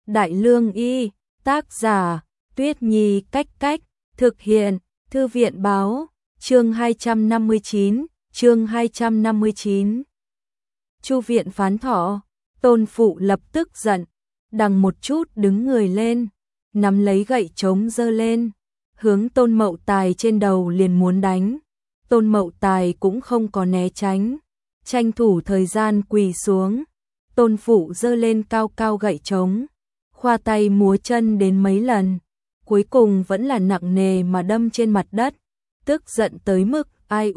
Đại Lương Y, tác giả, Tuyết Nhi Cách, thực hiện, Thư viện báo, chương 259, Chu viện phán thọ, Tôn Phụ lập tức giận, đằng một chút đứng người lên, nắm lấy gậy trống giơ lên, hướng Tôn Mậu Tài trên đầu liền muốn đánh. Tôn Mậu Tài cũng không có né tránh, tranh thủ thời gian quỳ xuống. Tôn Phụ giơ lên cao cao gậy trống, khoa tay múa chân đến mấy lần, cuối cùng vẫn là nặng nề mà đâm trên mặt đất, tức giận tới mức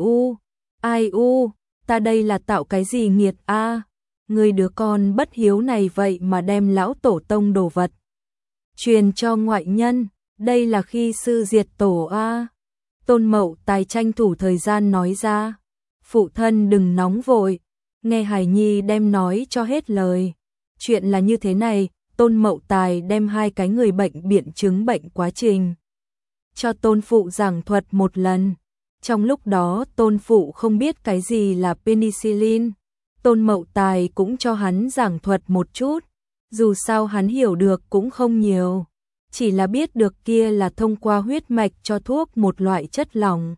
ai u, ta đây là tạo cái gì nghiệt a, người đứa con bất hiếu này vậy mà đem lão tổ tông đồ vật truyền cho ngoại nhân, đây là khi sư diệt tổ a. Tôn Mậu Tài tranh thủ thời gian nói ra, phụ thân đừng nóng vội, nghe Hải Nhi đem nói cho hết lời. Chuyện là như thế này, Tôn Mậu Tài đem hai cái người bệnh biện chứng bệnh quá trình cho Tôn Phụ giảng thuật một lần. Trong lúc đó Tôn Phụ không biết cái gì là penicillin, Tôn Mậu Tài cũng cho hắn giảng thuật một chút, dù sao hắn hiểu được cũng không nhiều, chỉ là biết được kia là thông qua huyết mạch cho thuốc một loại chất lỏng.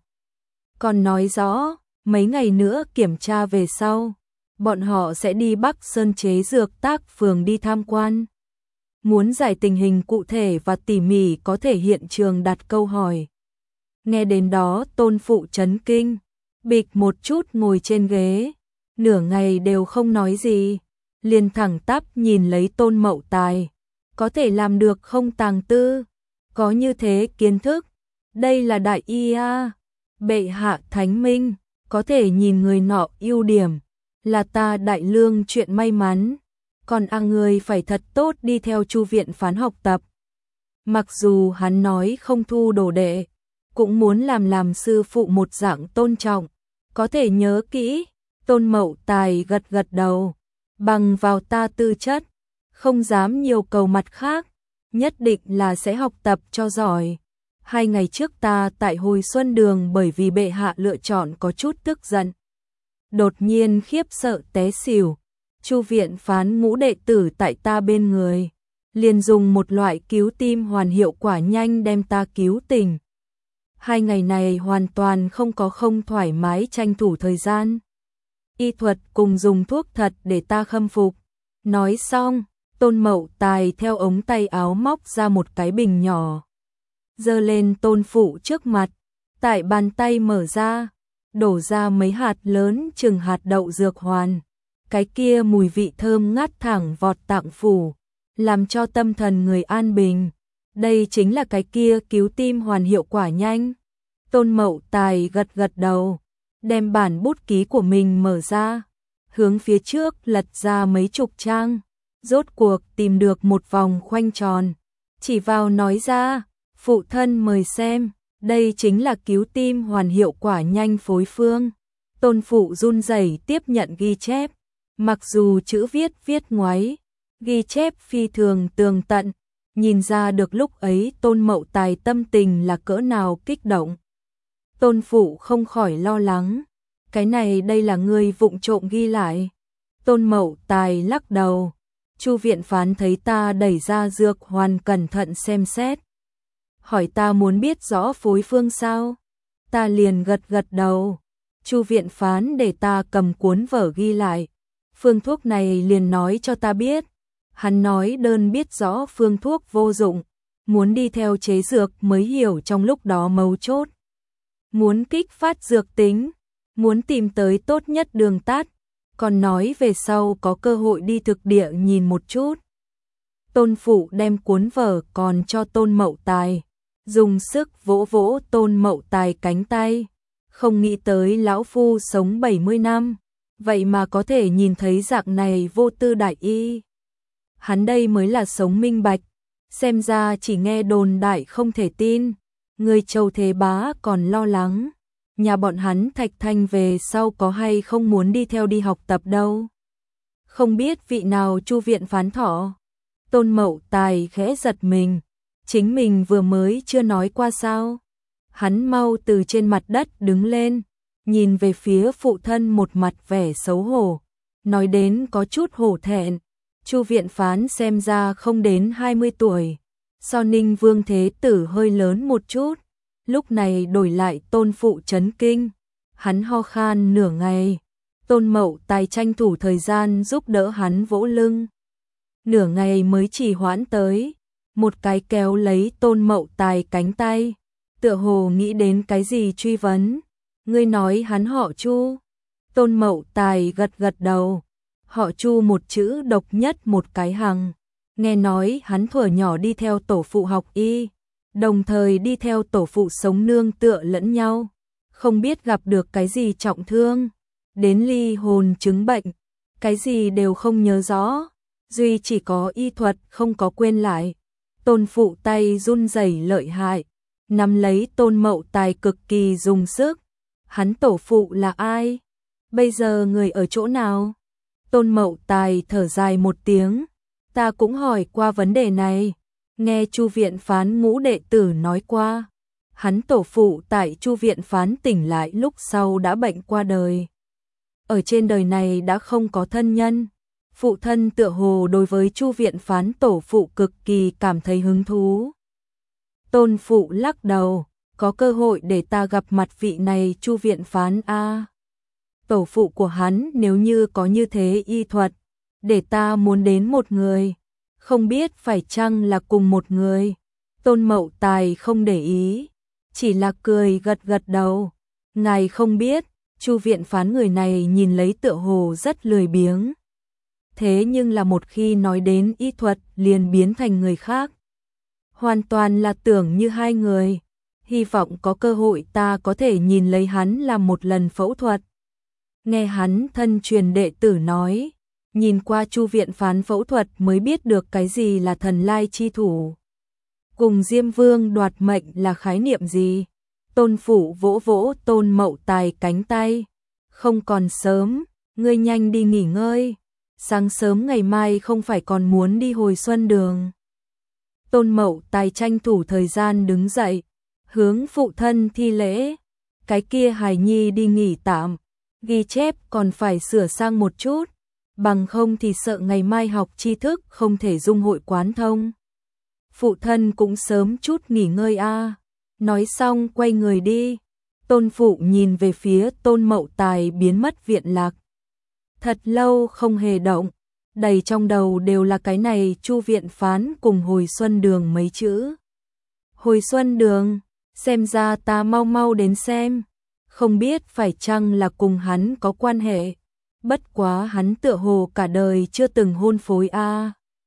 Còn nói rõ, mấy ngày nữa kiểm tra về sau, bọn họ sẽ đi Bắc Sơn chế dược tác phường đi tham quan. Muốn giải tình hình cụ thể và tỉ mỉ có thể hiện trường đặt câu hỏi. Nghe đến đó Tôn Phụ chấn kinh, bịch một chút ngồi trên ghế, nửa ngày đều không nói gì, liền thẳng tắp nhìn lấy Tôn Mậu Tài. Có thể làm được không tàng tư, có như thế kiến thức, đây là đại y a. Bệ hạ thánh minh, có thể nhìn người nọ ưu điểm, là ta Đại Lương chuyện may mắn, còn người phải thật tốt đi theo Chu viện phán học tập. Mặc dù hắn nói không thu đồ đệ, cũng muốn làm sư phụ một dạng tôn trọng, có thể nhớ kỹ. Tôn Mậu Tài gật gật đầu, bằng vào ta tư chất, không dám nhiều cầu mặt khác, nhất định là sẽ học tập cho giỏi. 2 ngày trước ta tại Hồi Xuân Đường bởi vì bệ hạ lựa chọn có chút tức giận, đột nhiên khiếp sợ té xỉu. Chu viện phán ngũ đệ tử tại ta bên người, liền dùng một loại cứu tim hoàn hiệu quả nhanh đem ta cứu tỉnh. 2 ngày này hoàn toàn không thoải mái tranh thủ thời gian y thuật cùng dùng thuốc thật để ta khâm phục. Nói xong, Tôn Mậu Tài theo ống tay áo móc ra một cái bình nhỏ, giơ lên Tôn Phụ trước mặt, tại bàn tay mở ra, đổ ra mấy hạt lớn chừng hạt đậu dược hoàn. Cái kia mùi vị thơm ngát thẳng vọt tạng phủ, làm cho tâm thần người an bình. Đây chính là cái kia cứu tim hoàn hiệu quả nhanh. Tôn Mậu Tài gật gật đầu, đem bản bút ký của mình mở ra, hướng phía trước lật ra mấy chục trang, rốt cuộc tìm được một vòng khoanh tròn, chỉ vào nói ra, phụ thân mời xem, đây chính là cứu tim hoàn hiệu quả nhanh phối phương. Tôn Phụ run rẩy tiếp nhận ghi chép, mặc dù chữ viết ngoáy, ghi chép phi thường tường tận, nhìn ra được lúc ấy Tôn Mậu Tài tâm tình là cỡ nào kích động. Tôn Phụ không khỏi lo lắng, cái này đây là ngươi vụng trộm ghi lại. Tôn Mậu Tài lắc đầu, Chu viện phán thấy ta đẩy ra dược hoàn cẩn thận xem xét, hỏi ta muốn biết rõ phối phương sao, ta liền gật gật đầu. Chu viện phán để ta cầm cuốn vở ghi lại, phương thuốc này liền nói cho ta biết, hắn nói đơn biết rõ phương thuốc vô dụng, muốn đi theo chế dược mới hiểu trong lúc đó mấu chốt. Muốn kích phát dược tính, muốn tìm tới tốt nhất đường tắt, còn nói về sau có cơ hội đi thực địa nhìn một chút. Tôn Phụ đem cuốn vở còn cho Tôn Mậu Tài, dùng sức vỗ vỗ Tôn Mậu Tài cánh tay, không nghĩ tới lão phu sống 70 năm, vậy mà có thể nhìn thấy dạng này vô tư đại y. Hắn đây mới là sống minh bạch, xem ra chỉ nghe đồn đại không thể tin. Người Châu Thế Bá còn lo lắng, nhà bọn hắn Thạch Thanh về sau có hay không muốn đi theo đi học tập đâu. Không biết vị nào Chu viện phán thọ. Tôn Mậu Tài khẽ giật mình, chính mình vừa mới chưa nói qua sao. Hắn mau từ trên mặt đất đứng lên, nhìn về phía phụ thân một mặt vẻ xấu hổ, nói đến có chút hổ thẹn, Chu viện phán xem ra không đến 20 tuổi, so Ninh Vương Thế Tử hơi lớn một chút, lúc này đổi lại Tôn Phụ chấn kinh, hắn ho khan nửa ngày, Tôn Mậu Tài tranh thủ thời gian giúp đỡ hắn vỗ lưng. Nửa ngày mới chỉ hoãn tới, một cái kéo lấy Tôn Mậu Tài cánh tay, tựa hồ nghĩ đến cái gì truy vấn, ngươi nói hắn họ Chu? Tôn Mậu Tài gật gật đầu, họ Chu một chữ độc nhất một cái hằng, nghe nói hắn thuở nhỏ đi theo tổ phụ học y, đồng thời đi theo tổ phụ sống nương tựa lẫn nhau, không biết gặp được cái gì trọng thương, đến ly hồn chứng bệnh, cái gì đều không nhớ rõ, duy chỉ có y thuật không có quên lại. Tôn Phụ tay run rẩy lợi hại, nắm lấy Tôn Mậu Tài cực kỳ dùng sức. Hắn tổ phụ là ai? Bây giờ người ở chỗ nào? Tôn Mậu Tài thở dài một tiếng, ta cũng hỏi qua vấn đề này, nghe Chu viện phán ngũ đệ tử nói qua, hắn tổ phụ tại Chu viện phán tỉnh lại lúc sau đã bệnh qua đời. Ở trên đời này đã không có thân nhân, phụ thân tựa hồ đối với Chu viện phán tổ phụ cực kỳ cảm thấy hứng thú. Tôn Phụ lắc đầu, có cơ hội để ta gặp mặt vị này Chu viện phán a. Tổ phụ của hắn nếu như có như thế y thuật, để ta muốn đến một người, không biết phải chăng là cùng một người. Tôn Mậu Tài không để ý, chỉ là cười gật gật đầu. Ngài không biết, Chu viện phán người này nhìn lấy tựa hồ rất lười biếng. Thế nhưng là một khi nói đến y thuật liền biến thành người khác. Hoàn toàn là tưởng như hai người. Hy vọng có cơ hội ta có thể nhìn lấy hắn làm một lần phẫu thuật. Nghe hắn thân truyền đệ tử nói, nhìn qua Chu viện phán phẫu thuật mới biết được cái gì là thần lai chi thủ. Cùng Diêm Vương đoạt mệnh là khái niệm gì? Tôn Phụ vỗ vỗ Tôn Mậu Tài cánh tay. Không còn sớm, ngươi nhanh đi nghỉ ngơi. Sáng sớm ngày mai không phải còn muốn đi hồi xuân đường. Tôn Mậu Tài tranh thủ thời gian đứng dậy, hướng phụ thân thi lễ. Cái kia hài nhi đi nghỉ tạm, ghi chép còn phải sửa sang một chút, bằng không thì sợ ngày mai học tri thức không thể dung hội quán thông. Phụ thân cũng sớm chút nghỉ ngơi a. Nói xong quay người đi. Tôn Phụ nhìn về phía Tôn Mậu Tài biến mất viện lạc. Thật lâu không hề động, đầy trong đầu đều là cái này Chu viện phán cùng hồi xuân đường mấy chữ. Hồi xuân đường, xem ra ta mau mau đến xem, không biết phải chăng là cùng hắn có quan hệ, bất quá hắn tựa hồ cả đời chưa từng hôn phối a.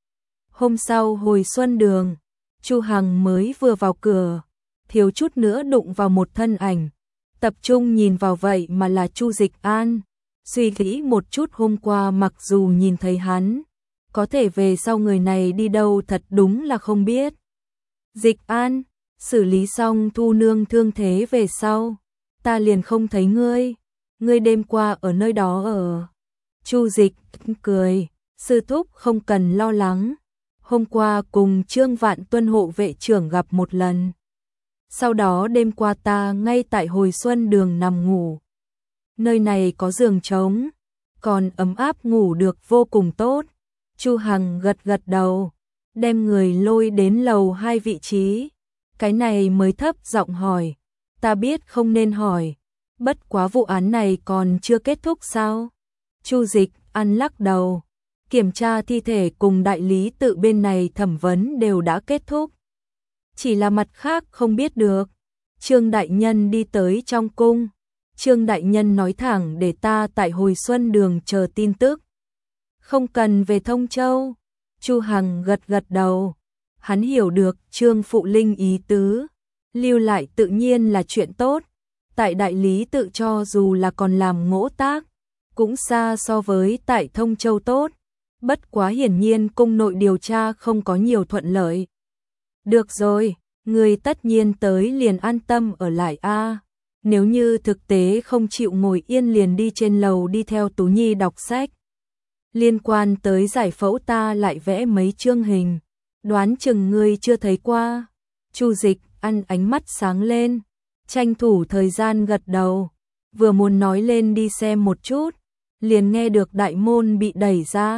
Hôm sau hồi xuân đường, Chu Hằng mới vừa vào cửa, thiếu chút nữa đụng vào một thân ảnh, tập trung nhìn vào vậy mà là Chu Dịch An. Suy nghĩ một chút hôm qua mặc dù nhìn thấy hắn, có thể về sau người này đi đâu thật đúng là không biết. Dịch An, xử lý xong Thu Nương thương thế về sau, ta liền không thấy ngươi đêm qua ở nơi đó ở. Chu Dịch cười, sư thúc không cần lo lắng, hôm qua cùng Trương Vạn Tuân hộ vệ trưởng gặp một lần. Sau đó đêm qua ta ngay tại hồi xuân đường nằm ngủ. Nơi này có giường trống, còn ấm áp ngủ được vô cùng tốt. Chu Hằng gật gật đầu, đem người lôi đến lầu 2 vị trí. Cái này mới thấp giọng hỏi, ta biết không nên hỏi, bất quá vụ án này còn chưa kết thúc sao? Chu Dịch An lắc đầu, kiểm tra thi thể cùng đại lý tự bên này thẩm vấn đều đã kết thúc. Chỉ là mặt khác không biết được. Trương đại nhân đi tới trong cung. Trương đại nhân nói thẳng để ta tại hồi xuân đường chờ tin tức. Không cần về Thông Châu. Chu Hằng gật gật đầu. Hắn hiểu được Trương Phụ Linh ý tứ. Lưu lại tự nhiên là chuyện tốt. Tại đại lý tự cho dù là còn làm ngỗ tác, cũng xa so với tại Thông Châu tốt. Bất quá hiển nhiên cung nội điều tra không có nhiều thuận lợi. Được rồi, người tất nhiên tới liền an tâm ở lại a. Nếu như thực tế không chịu ngồi yên liền đi trên lầu đi theo Tú Nhi đọc sách. Liên quan tới giải phẫu ta lại vẽ mấy chương hình, đoán chừng ngươi chưa thấy qua. Chu Dịch An ánh mắt sáng lên, tranh thủ thời gian gật đầu, vừa muốn nói lên đi xem một chút, liền nghe được đại môn bị đẩy ra.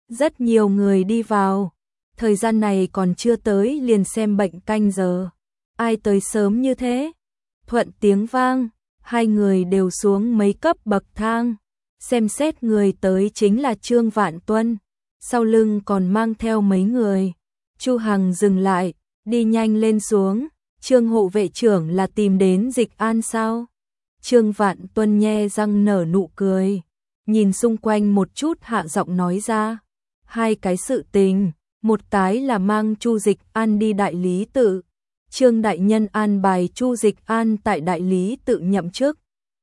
Rất nhiều người đi vào, thời gian này còn chưa tới liền xem bệnh canh giờ. Ai tới sớm như thế? Thuận tiếng vang, hai người đều xuống mấy cấp bậc thang. Xem xét người tới chính là Trương Vạn Tuân, sau lưng còn mang theo mấy người. Chu Hằng dừng lại, đi nhanh lên xuống. Trương hộ vệ trưởng là tìm đến Dịch An sao? Trương Vạn Tuân nhe răng nở nụ cười, nhìn xung quanh một chút hạ giọng nói ra. Hai cái sự tình, một cái là mang Chu Dịch An đi đại lý tự. Trương đại nhân an bài Chu Dịch An tại đại lý tự nhậm chức,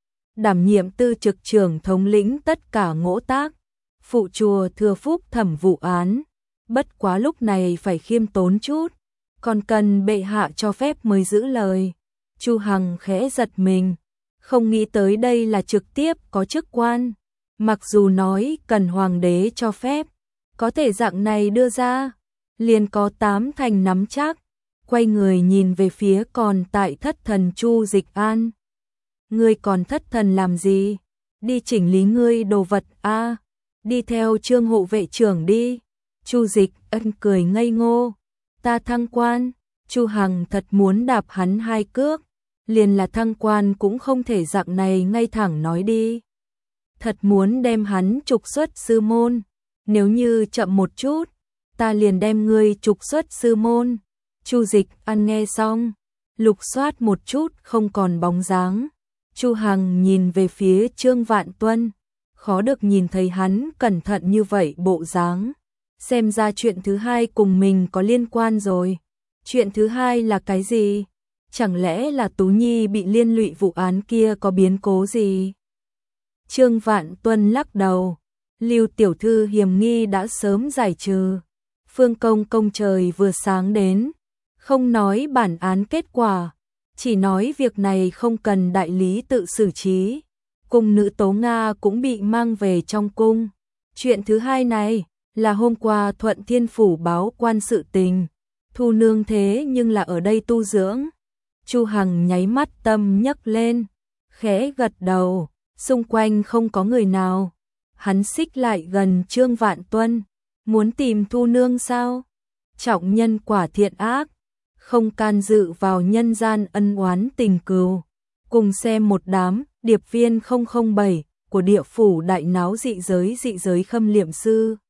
đảm nhiệm tư trực trưởng thống lĩnh tất cả ngỗ tác, phụ chùa Thừa Phúc thẩm vụ án. Bất quá lúc này phải khiêm tốn chút, còn cần bệ hạ cho phép mới giữ lời. Chu Hằng khẽ giật mình, không nghĩ tới đây là trực tiếp có chức quan. Mặc dù nói cần hoàng đế cho phép, có thể dạng này đưa ra, liền có 8 thành nắm chắc. Quay người nhìn về phía còn tại thất thần Chu Dịch An. Ngươi còn thất thần làm gì? Đi chỉnh lý ngươi đồ vật a, đi theo Trương hộ vệ trưởng đi. Chu Dịch Ân cười ngây ngô. Ta thăng quan. Chu Hằng thật muốn đạp hắn hai cước, liền là thăng quan cũng không thể dạng này ngay thẳng nói đi. Thật muốn đem hắn trục xuất sư môn, nếu như chậm một chút, ta liền đem ngươi trục xuất sư môn. Chu Dịch An nghe xong, lục soát một chút không còn bóng dáng. Chu Hằng nhìn về phía Trương Vạn Tuân, khó được nhìn thấy hắn cẩn thận như vậy bộ dáng. Xem ra chuyện thứ hai cùng mình có liên quan rồi. Chuyện thứ hai là cái gì? Chẳng lẽ là Tú Nhi bị liên lụy vụ án kia có biến cố gì? Trương Vạn Tuân lắc đầu. Lưu tiểu thư hiểm nghi đã sớm giải trừ. Phương công công trời vừa sáng đến, không nói bản án kết quả, chỉ nói việc này không cần đại lý tự xử trí. Cung nữ Tố Nga cũng bị mang về trong cung. Chuyện thứ hai này là hôm qua Thuận Thiên Phủ báo quan sự tình. Thu nương thế nhưng là ở đây tu dưỡng. Chu Hằng nháy mắt tâm nhấc lên, khẽ gật đầu, xung quanh không có người nào. Hắn xích lại gần Trương Vạn Tuân, muốn tìm Thu nương sao? Trọng nhân quả thiện ác, không can dự vào nhân gian ân oán tình cừu. Cùng xem một đám điệp viên 007 của địa phủ đại náo dị giới khâm liệm sư.